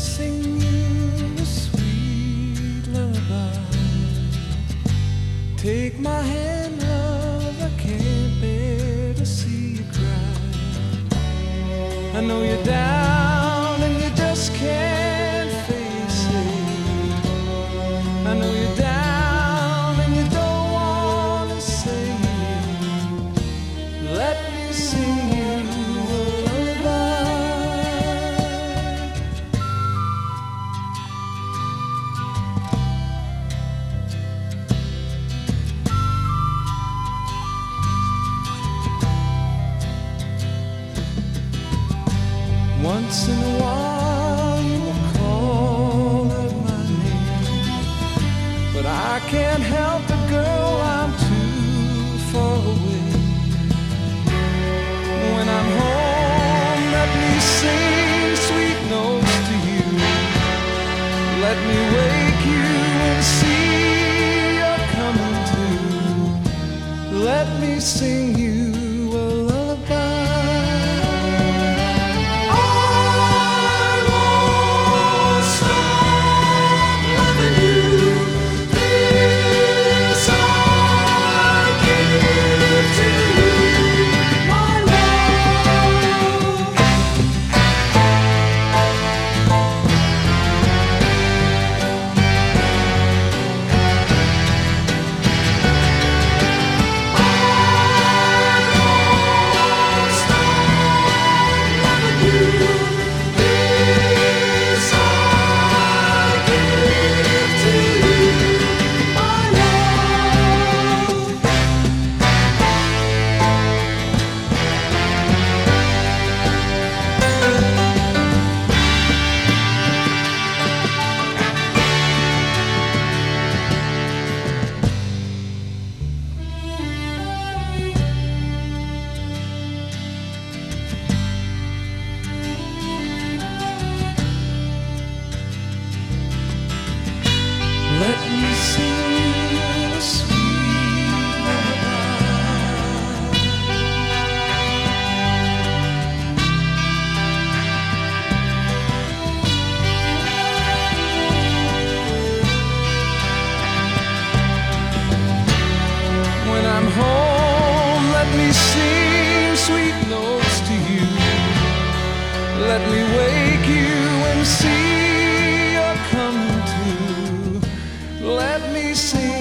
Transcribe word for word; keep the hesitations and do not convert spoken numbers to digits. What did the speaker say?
sing you a sweet lullaby. Take my hand, love, I can't bear to see you cry. I know you're down and you just can't face it. I know you're down and you don't want to say it. Let me sing you a lullaby. Once in a while you will call out my name, but I can't help it, girl, I'm too far away. When I'm home, let me sing sweet notes to you. Let me wake you and see you're coming to. Let me sing you a lullaby. Let me sing you a sweet lullaby. When I'm home, let me sing sweet notes to you. Let me wake you and see you're coming to. Let me sing